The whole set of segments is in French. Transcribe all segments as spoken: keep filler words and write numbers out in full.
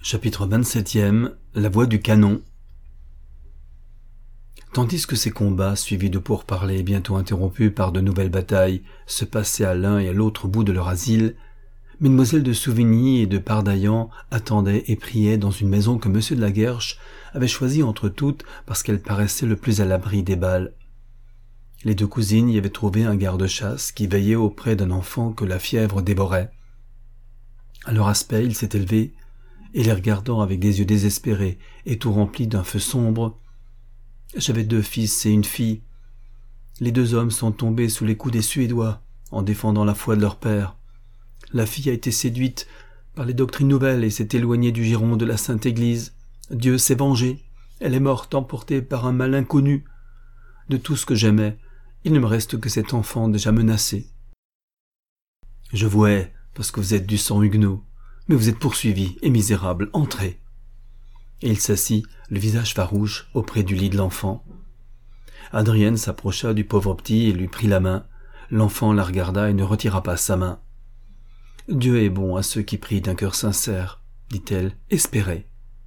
Chapitre vingt-septième. La voix du canon. Tandis que ces combats, suivis de pourparlers bientôt interrompus par de nouvelles batailles, se passaient à l'un et à l'autre bout de leur asile, Mesdemoiselles de Souvigny et de Pardaillan attendaient et priaient dans une maison que Monsieur de la Guerche avait choisie entre toutes parce qu'elle paraissait le plus à l'abri des balles. Les deux cousines y avaient trouvé un garde-chasse qui veillait auprès d'un enfant que la fièvre dévorait. À leur aspect, il s'est élevé, et les regardant avec des yeux désespérés et tout remplis d'un feu sombre, « J'avais deux fils et une fille. Les deux hommes sont tombés sous les coups des Suédois en défendant la foi de leur père. La fille a été séduite par les doctrines nouvelles et s'est éloignée du giron de la Sainte Église. Dieu s'est vengé. Elle est morte emportée par un mal inconnu. De tout ce que j'aimais, il ne me reste que cet enfant déjà menacé. Je vous hais parce que vous êtes du sang huguenot. Mais vous êtes poursuivis et misérables, entrez. » Et il s'assit, le visage farouche, auprès du lit de l'enfant. Adrienne s'approcha du pauvre petit et lui prit la main. L'enfant la regarda et ne retira pas sa main. « Dieu est bon à ceux qui prient d'un cœur sincère, » dit-elle, « espérez. »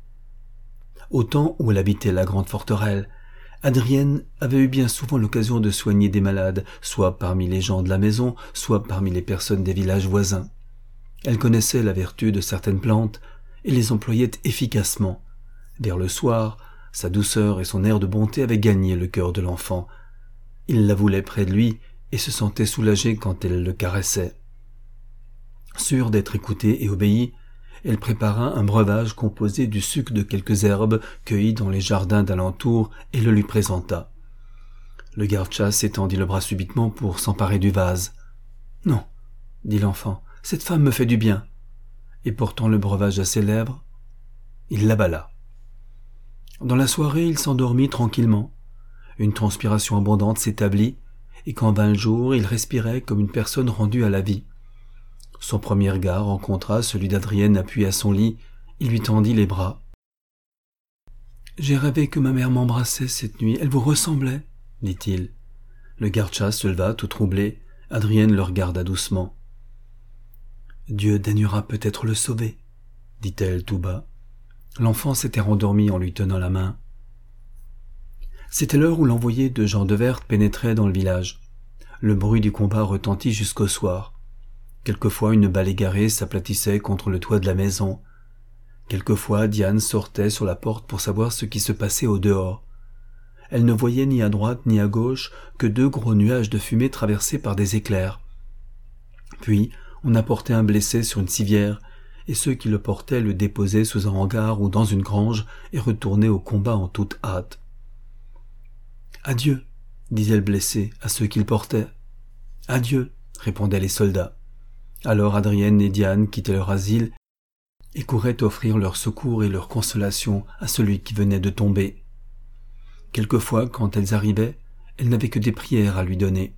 Au temps où elle habitait la grande forterelle, Adrienne avait eu bien souvent l'occasion de soigner des malades, soit parmi les gens de la maison, soit parmi les personnes des villages voisins. Elle connaissait la vertu de certaines plantes et les employait efficacement. Vers le soir, sa douceur et son air de bonté avaient gagné le cœur de l'enfant. Il la voulait près de lui et se sentait soulagé quand elle le caressait. Sûre d'être écoutée et obéie, elle prépara un breuvage composé du suc de quelques herbes cueillies dans les jardins d'alentour et le lui présenta. Le garde-chasse étendit le bras subitement pour s'emparer du vase. « Non, » dit l'enfant, « cette femme me fait du bien. » Et portant le breuvage à ses lèvres, il l'avala. Dans la soirée, il s'endormit tranquillement. Une transpiration abondante s'établit, et quand vint le jour, il respirait comme une personne rendue à la vie. Son premier regard rencontra celui d'Adrienne appuyé à son lit. Il lui tendit les bras. « J'ai rêvé que ma mère m'embrassait cette nuit. Elle vous ressemblait, » dit-il. Le garde-chasse se leva tout troublé. Adrienne le regarda doucement. « Dieu daignera peut-être le sauver, » dit-elle tout bas. L'enfant s'était rendormi en lui tenant la main. C'était l'heure où l'envoyé de Jean de Werth pénétrait dans le village. Le bruit du combat retentit jusqu'au soir. Quelquefois une balle égarée s'aplatissait contre le toit de la maison. Quelquefois Diane sortait sur la porte pour savoir ce qui se passait au dehors. Elle ne voyait ni à droite ni à gauche que deux gros nuages de fumée traversés par des éclairs. Puis on apportait un blessé sur une civière, et ceux qui le portaient le déposaient sous un hangar ou dans une grange et retournaient au combat en toute hâte. « Adieu, » disait le blessé à ceux qu'il portait. « Adieu, » répondaient les soldats. Alors Adrienne et Diane quittaient leur asile et couraient offrir leur secours et leur consolation à celui qui venait de tomber. Quelquefois, quand elles arrivaient, elles n'avaient que des prières à lui donner.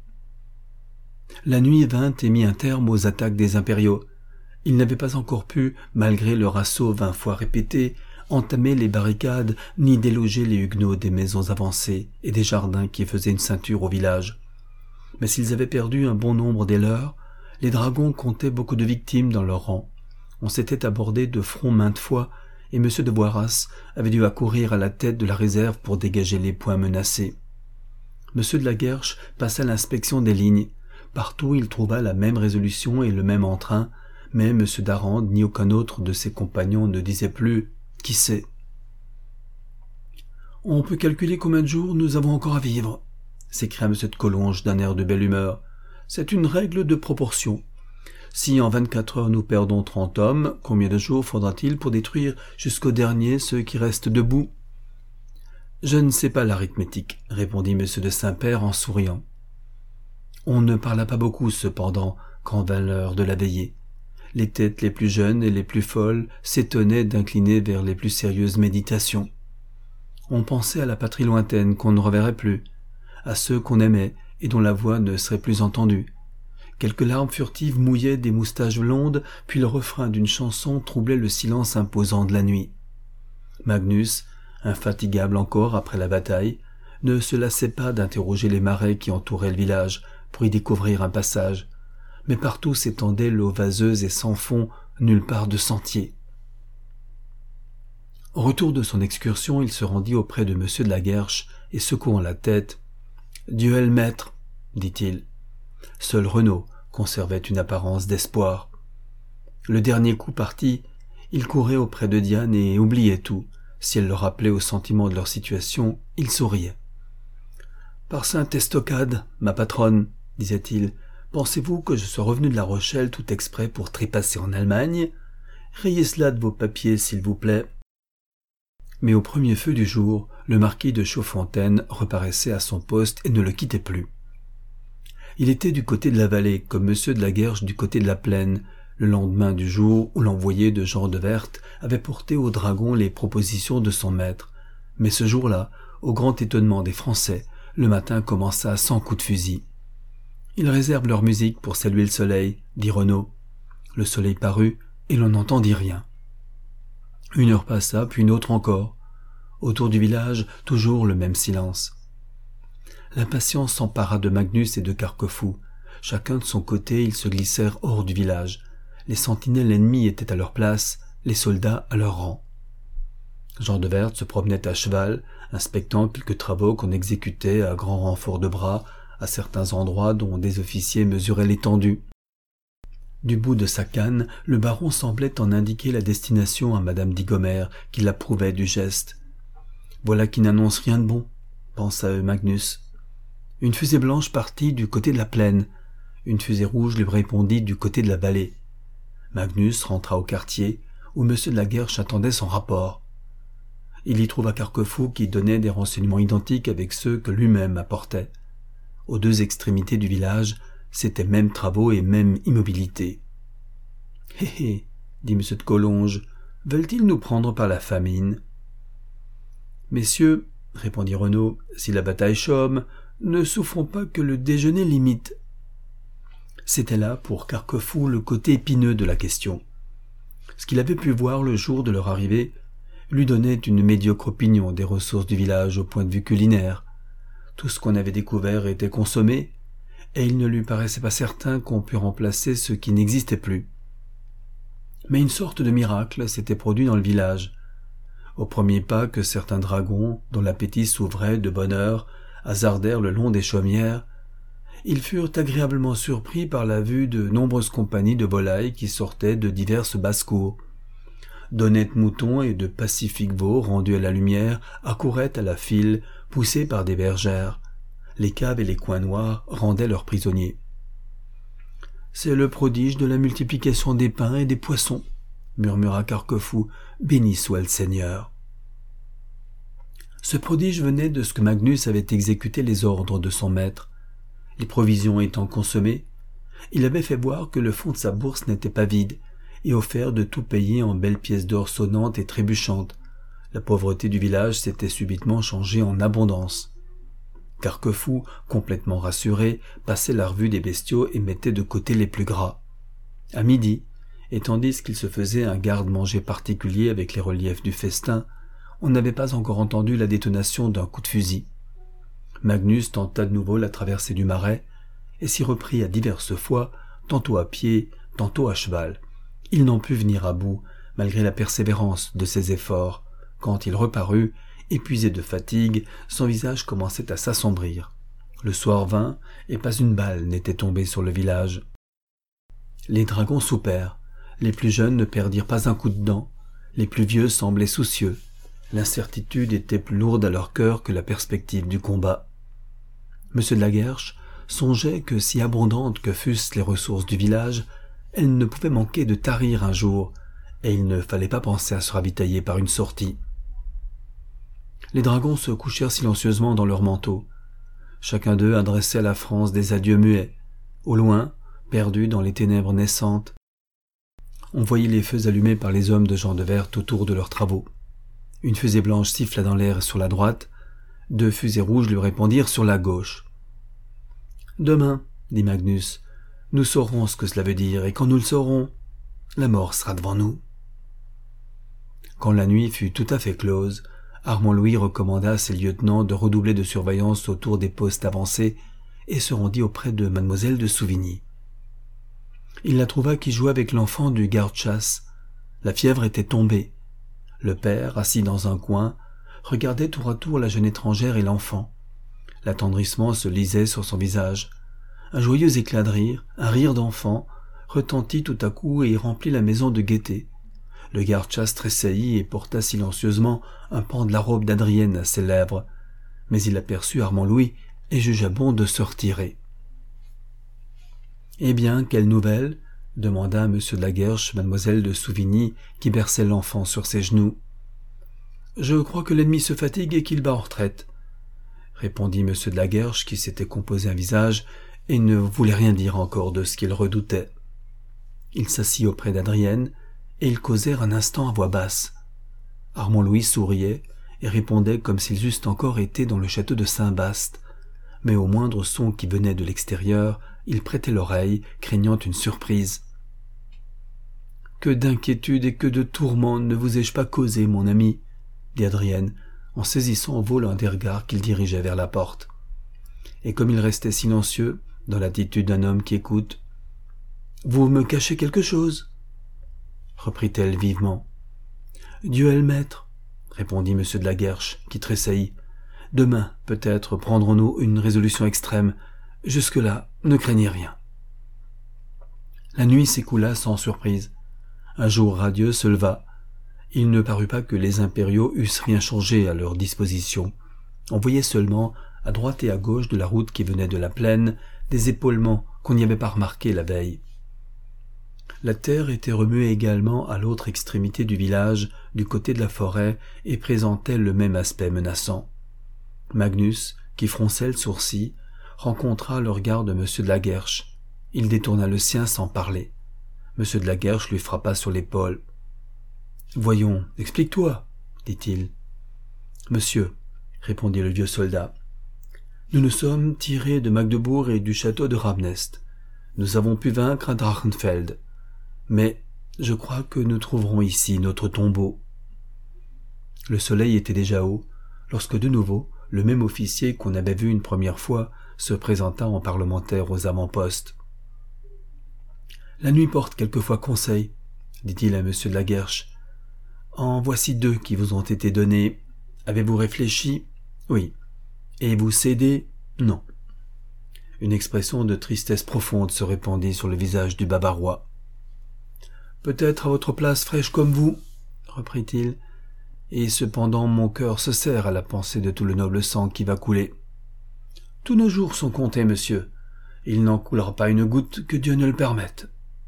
La nuit vint et mit un terme aux attaques des impériaux. Ils n'avaient pas encore pu, malgré leur assaut vingt fois répété, entamer les barricades ni déloger les huguenots des maisons avancées et des jardins qui faisaient une ceinture au village. Mais s'ils avaient perdu un bon nombre des leurs, les dragons comptaient beaucoup de victimes dans leurs rangs. On s'était abordé de front maintes fois et M. de Boiras avait dû accourir à la tête de la réserve pour dégager les points menacés. M. de la Guerche passa l'inspection des lignes. Partout il trouva la même résolution et le même entrain, mais M. d'Arande ni aucun autre de ses compagnons ne disait plus « Qui sait ?» « On peut calculer combien de jours nous avons encore à vivre » s'écria M. de Collonges d'un air de belle humeur. « C'est une règle de proportion. Si en vingt-quatre heures nous perdons trente hommes, combien de jours faudra-t-il pour détruire jusqu'au dernier ceux qui restent debout ?»« Je ne sais pas l'arithmétique, » répondit M. de Saint-Père en souriant. On ne parla pas beaucoup, cependant, quand vint l'heure de la veillée. Les têtes les plus jeunes et les plus folles s'étonnaient d'incliner vers les plus sérieuses méditations. On pensait à la patrie lointaine qu'on ne reverrait plus, à ceux qu'on aimait et dont la voix ne serait plus entendue. Quelques larmes furtives mouillaient des moustaches blondes, puis le refrain d'une chanson troublait le silence imposant de la nuit. Magnus, infatigable encore après la bataille, ne se lassait pas d'interroger les marais qui entouraient le village pour y découvrir un passage, mais partout s'étendait l'eau vaseuse et sans fond, nulle part de sentier. Au retour de son excursion, il se rendit auprès de monsieur de la Guerche et secouant la tête. « Dieu est le maître », dit-il. Seul Renaud conservait une apparence d'espoir. Le dernier coup parti, il courait auprès de Diane et oubliait tout. Si elle le rappelait au sentiment de leur situation, il souriait. « Par sainte estocade, ma patronne, disait-il, pensez-vous que je sois revenu de La Rochelle tout exprès pour trépasser en Allemagne? Rayez cela de vos papiers, s'il vous plaît. » Mais au premier feu du jour, le marquis de Chaudfontaine reparaissait à son poste et ne le quittait plus. Il était du côté de la vallée, comme monsieur de la Guerche du côté de la plaine, le lendemain du jour où l'envoyé de Jean de Werth avait porté au dragon les propositions de son maître. Mais ce jour-là, au grand étonnement des Français, le matin commença sans coup de fusil. « Ils réservent leur musique pour saluer le soleil, » dit Renaud. Le soleil parut, et l'on n'entendit rien. Une heure passa, puis une autre encore. Autour du village, toujours le même silence. L'impatience s'empara de Magnus et de Carquefou. Chacun de son côté, ils se glissèrent hors du village. Les sentinelles ennemies étaient à leur place, les soldats à leur rang. Jean de Werth se promenait à cheval, inspectant quelques travaux qu'on exécutait à grand renfort de bras, à certains endroits dont des officiers mesuraient l'étendue. Du bout de sa canne, le baron semblait en indiquer la destination à madame Digomère, qui l'approuvait du geste. « Voilà qui n'annonce rien de bon, » pensa Magnus. Une fusée blanche partit du côté de la plaine. Une fusée rouge lui répondit du côté de la vallée. Magnus rentra au quartier, où monsieur de la Guerche attendait son rapport. Il y trouva Carquefou qui donnait des renseignements identiques avec ceux que lui-même apportait. Aux deux extrémités du village, c'étaient mêmes travaux et même immobilité. « Hé hé, dit M. de Collonges, veulent-ils nous prendre par la famine ?»« Messieurs, répondit Renaud, si la bataille chôme, ne souffrons pas que le déjeuner limite. » C'était là, pour Carquefou, le côté épineux de la question. Ce qu'il avait pu voir le jour de leur arrivée lui donnait une médiocre opinion des ressources du village au point de vue culinaire. Tout ce qu'on avait découvert était consommé, et il ne lui paraissait pas certain qu'on pût remplacer ce qui n'existait plus. Mais une sorte de miracle s'était produit dans le village. Au premier pas que certains dragons, dont l'appétit s'ouvrait de bonne heure, hasardèrent le long des chaumières, ils furent agréablement surpris par la vue de nombreuses compagnies de volailles qui sortaient de diverses basses-cours. D'honnêtes moutons et de pacifiques veaux rendus à la lumière accouraient à la file, poussés par des bergères. Les caves et les coins noirs rendaient leurs prisonniers. « C'est le prodige de la multiplication des pains et des poissons, » murmura Carquefou, « béni soit le Seigneur. » Ce prodige venait de ce que Magnus avait exécuté les ordres de son maître. Les provisions étant consommées, il avait fait voir que le fond de sa bourse n'était pas vide, et offert de tout payer en belles pièces d'or sonnantes et trébuchantes. La pauvreté du village s'était subitement changée en abondance. Carquefou, complètement rassuré, passait la revue des bestiaux et mettait de côté les plus gras. À midi, et tandis qu'il se faisait un garde-manger particulier avec les reliefs du festin, on n'avait pas encore entendu la détonation d'un coup de fusil. Magnus tenta de nouveau la traversée du Marais, et s'y reprit à diverses fois, tantôt à pied, tantôt à cheval. Il n'en put venir à bout, malgré la persévérance de ses efforts. Quand il reparut, épuisé de fatigue, son visage commençait à s'assombrir. Le soir vint, et pas une balle n'était tombée sur le village. Les dragons soupèrent. Les plus jeunes ne perdirent pas un coup de dent. Les plus vieux semblaient soucieux. L'incertitude était plus lourde à leur cœur que la perspective du combat. Monsieur de la Guerche songeait que, si abondantes que fussent les ressources du village, elles ne pouvaient manquer de tarir un jour, et il ne fallait pas penser à se ravitailler par une sortie. Les dragons se couchèrent silencieusement dans leurs manteaux. Chacun d'eux adressait à la France des adieux muets. Au loin, perdus dans les ténèbres naissantes, on voyait les feux allumés par les hommes de Jean de Werth autour de leurs travaux. Une fusée blanche siffla dans l'air sur la droite, deux fusées rouges lui répondirent sur la gauche. « Demain, dit Magnus, nous saurons ce que cela veut dire, et quand nous le saurons, la mort sera devant nous. » Quand la nuit fut tout à fait close, Armand Louis recommanda à ses lieutenants de redoubler de surveillance autour des postes avancés et se rendit auprès de mademoiselle de Souvigny. Il la trouva qui jouait avec l'enfant du garde-chasse. La fièvre était tombée. Le père, assis dans un coin, regardait tour à tour la jeune étrangère et l'enfant. L'attendrissement se lisait sur son visage. Un joyeux éclat de rire, un rire d'enfant, retentit tout à coup et remplit la maison de gaieté. Le garde-chasse tressaillit et porta silencieusement un pan de la robe d'Adrienne à ses lèvres, mais il aperçut Armand Louis et jugea bon de se retirer. « Eh bien, quelle nouvelle ?» demanda à M. de la Guerche mademoiselle de Souvigny qui berçait l'enfant sur ses genoux. « Je crois que l'ennemi se fatigue et qu'il bat en retraite, » répondit M. de la Guerche qui s'était composé un visage et ne voulait rien dire encore de ce qu'il redoutait. Il s'assit auprès d'Adrienne et ils causèrent un instant à voix basse. Armand Louis souriait et répondait comme s'ils eussent encore été dans le château de Saint-Baste, mais au moindre son qui venait de l'extérieur, il prêtait l'oreille, craignant une surprise. « Que d'inquiétude et que de tourments ne vous ai-je pas causé, mon ami ?» dit Adrienne, en saisissant au vol un des regards qu'il dirigeait vers la porte. Et comme il restait silencieux, dans l'attitude d'un homme qui écoute, « Vous me cachez quelque chose ?» reprit-elle vivement. « Dieu est le maître, » répondit M. de la Guerche, qui tressaillit. « Demain, peut-être, prendrons-nous une résolution extrême. Jusque-là, ne craignez rien. » La nuit s'écoula sans surprise. Un jour radieux se leva. Il ne parut pas que les impériaux eussent rien changé à leur disposition. On voyait seulement, à droite et à gauche de la route qui venait de la plaine, des épaulements qu'on n'y avait pas remarqués la veille. La terre était remuée également à l'autre extrémité du village, du côté de la forêt, et présentait le même aspect menaçant. Magnus, qui fronçait le sourcil, rencontra le regard de M. de la Guerche. Il détourna le sien sans parler. M. de la Guerche lui frappa sur l'épaule. « Voyons, explique-toi, » dit-il. « Monsieur, » répondit le vieux soldat, « nous nous sommes tirés de Magdebourg et du château de Ramnest. Nous avons pu vaincre à Drachenfeld. Mais je crois que nous trouverons ici notre tombeau. » Le soleil était déjà haut, lorsque de nouveau, le même officier qu'on avait vu une première fois se présenta en parlementaire aux avant-postes. « La nuit porte quelquefois conseil, » dit-il à M. de la Guerche. « En voici deux qui vous ont été donnés. Avez-vous réfléchi ? Oui. Et vous cédez ? Non. » Une expression de tristesse profonde se répandit sur le visage du Bavarois. « Peut-être à votre place fraîche comme vous, » reprit-il, « et cependant mon cœur se serre à la pensée de tout le noble sang qui va couler. Tous nos jours sont comptés, monsieur. Il n'en coulera pas une goutte que Dieu ne le permette. »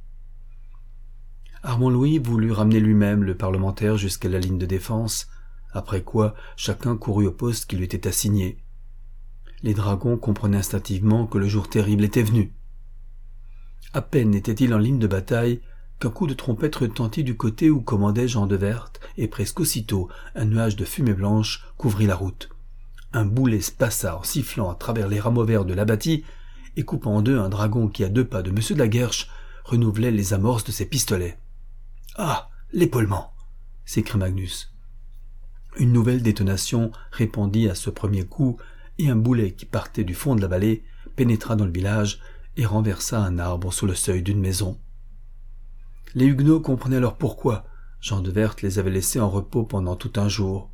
Armand Louis voulut ramener lui-même le parlementaire jusqu'à la ligne de défense, après quoi chacun courut au poste qui lui était assigné. Les dragons comprenaient instinctivement que le jour terrible était venu. À peine était-il en ligne de bataille qu'un coup de trompette retentit du côté où commandait Jean de Werth, et presque aussitôt un nuage de fumée blanche couvrit la route. Un boulet se passa en sifflant à travers les rameaux verts de l'abatis et coupant en deux un dragon qui, à deux pas de M. de la Guerche, renouvelait les amorces de ses pistolets. « Ah, l'épaulement !» s'écria Magnus. Une nouvelle détonation répondit à ce premier coup, et un boulet qui partait du fond de la vallée pénétra dans le village et renversa un arbre sur le seuil d'une maison. Les Huguenots comprenaient alors pourquoi Jean de Werth les avait laissés en repos pendant tout un jour.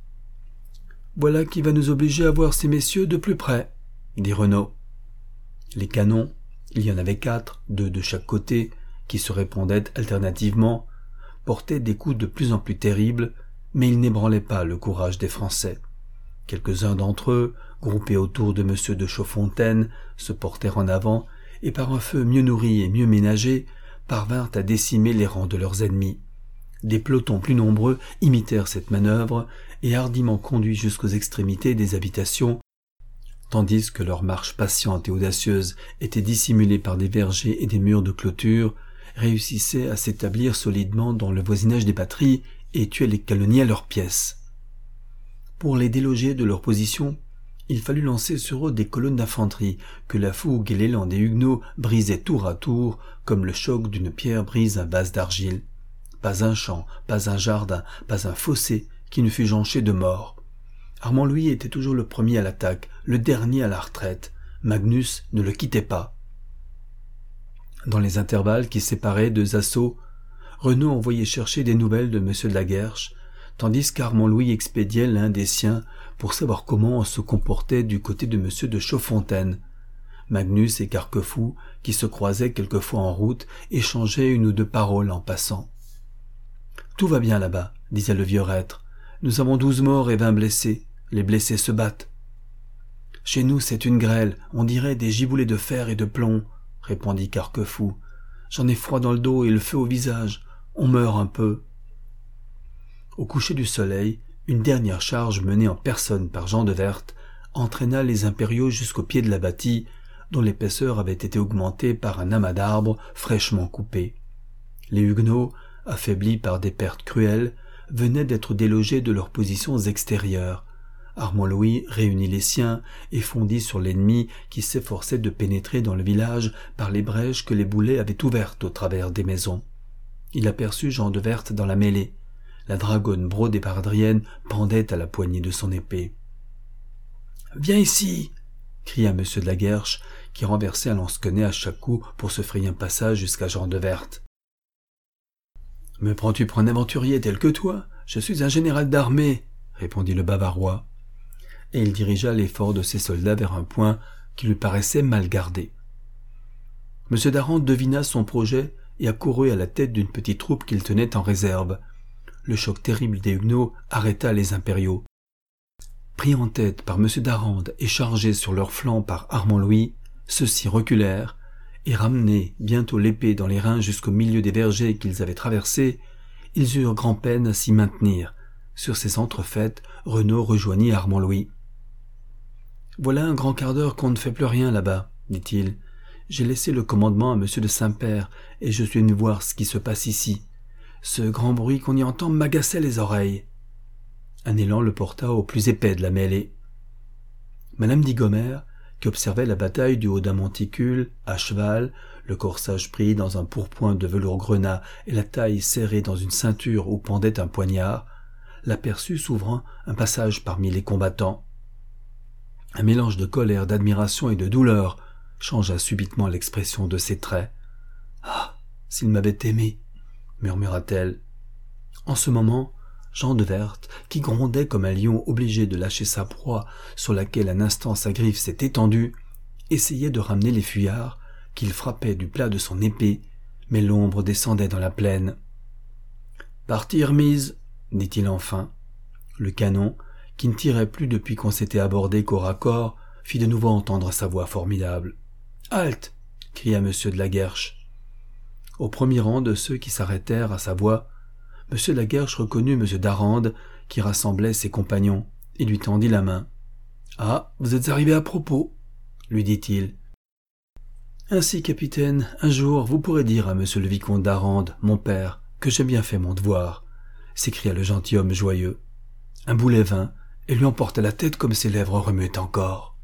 « Voilà qui va nous obliger à voir ces messieurs de plus près, » dit Renaud. Les canons, il y en avait quatre, deux de chaque côté, qui se répondaient alternativement, portaient des coups de plus en plus terribles, mais ils n'ébranlaient pas le courage des Français. Quelques-uns d'entre eux, groupés autour de M. de Chaudfontaine, se portèrent en avant et par un feu mieux nourri et mieux ménagé, parvinrent à décimer les rangs de leurs ennemis. Des pelotons plus nombreux imitèrent cette manœuvre et hardiment conduits jusqu'aux extrémités des habitations, tandis que leur marche patiente et audacieuse était dissimulée par des vergers et des murs de clôture, réussissaient à s'établir solidement dans le voisinage des batteries et tuaient les canonniers à leurs pièces. Pour les déloger de leur position, il fallut lancer sur eux des colonnes d'infanterie que la fougue et l'élan des Huguenots brisaient tour à tour comme le choc d'une pierre brise un vase d'argile. Pas un champ, pas un jardin, pas un fossé qui ne fût jonché de morts. Armand Louis était toujours le premier à l'attaque, le dernier à la retraite. Magnus ne le quittait pas. Dans les intervalles qui séparaient deux assauts, Renaud envoyait chercher des nouvelles de M. de la Guerche, tandis qu'Armand Louis expédiait l'un des siens pour savoir comment on se comportait du côté de monsieur de Chaudfontaine. Magnus et Carquefou, qui se croisaient quelquefois en route, échangeaient une ou deux paroles en passant. « Tout va bien là-bas, disait le vieux reître. Nous avons douze morts et vingt blessés. Les blessés se battent. »« Chez nous, c'est une grêle, on dirait des giboulées de fer et de plomb, » répondit Carquefou. « J'en ai froid dans le dos et le feu au visage. On meurt un peu. » Au coucher du soleil, une dernière charge menée en personne par Jean de Werth entraîna les impériaux jusqu'au pied de la bâtie, dont l'épaisseur avait été augmentée par un amas d'arbres fraîchement coupés. Les Huguenots, affaiblis par des pertes cruelles, venaient d'être délogés de leurs positions extérieures. Armand Louis réunit les siens et fondit sur l'ennemi qui s'efforçait de pénétrer dans le village par les brèches que les boulets avaient ouvertes au travers des maisons. Il aperçut Jean de Werth dans la mêlée. La dragonne brodée-pardrienne pendait à la poignée de son épée. « Viens ici !» cria M. de la Guerche, qui renversait un lance-quenet à chaque coup pour se frayer un passage jusqu'à Jean de Werth. « Me prends-tu pour un aventurier tel que toi ? Je suis un général d'armée, » répondit le Bavarois. Et il dirigea l'effort de ses soldats vers un point qui lui paraissait mal gardé. M. d'Arande devina son projet et accourut à la tête d'une petite troupe qu'il tenait en réserve. Le choc terrible des Huguenots arrêta les impériaux. Pris en tête par M. d'Arande et chargés sur leur flanc par Armand Louis, ceux-ci reculèrent, et ramenés bientôt l'épée dans les reins jusqu'au milieu des vergers qu'ils avaient traversés, ils eurent grand-peine à s'y maintenir. Sur ces entrefaites, Renaud rejoignit Armand Louis. « Voilà un grand quart d'heure qu'on ne fait plus rien là-bas, » dit-il. « J'ai laissé le commandement à M. de Saint-Père, et je suis venu voir ce qui se passe ici. Ce grand bruit qu'on y entend m'agaçait les oreilles. » Un élan le porta au plus épais de la mêlée. Madame Digomère, qui observait la bataille du haut d'un monticule, à cheval, le corsage pris dans un pourpoint de velours grenat et la taille serrée dans une ceinture où pendait un poignard, l'aperçut s'ouvrant un passage parmi les combattants. Un mélange de colère, d'admiration et de douleur changea subitement l'expression de ses traits. « Ah, s'il m'avait aimé !» murmura-t-elle. En ce moment, Jean de Werth, qui grondait comme un lion obligé de lâcher sa proie sur laquelle un instant sa griffe s'est étendue, essayait de ramener les fuyards qu'il frappait du plat de son épée, mais l'ombre descendait dans la plaine. « Partie remise !» dit-il enfin. Le canon, qui ne tirait plus depuis qu'on s'était abordé corps à corps, fit de nouveau entendre sa voix formidable. « Halte !» cria M. de la Guerche. Au premier rang de ceux qui s'arrêtèrent à sa voix, M. de la Guerche reconnut M. d'Arande, qui rassemblait ses compagnons, et lui tendit la main. « Ah, vous êtes arrivé à propos, » lui dit-il. « Ainsi, capitaine, un jour vous pourrez dire à M. le vicomte d'Arande, mon père, que j'ai bien fait mon devoir, » s'écria le gentilhomme joyeux. Un boulet vint et lui emporta la tête comme ses lèvres remuaient encore.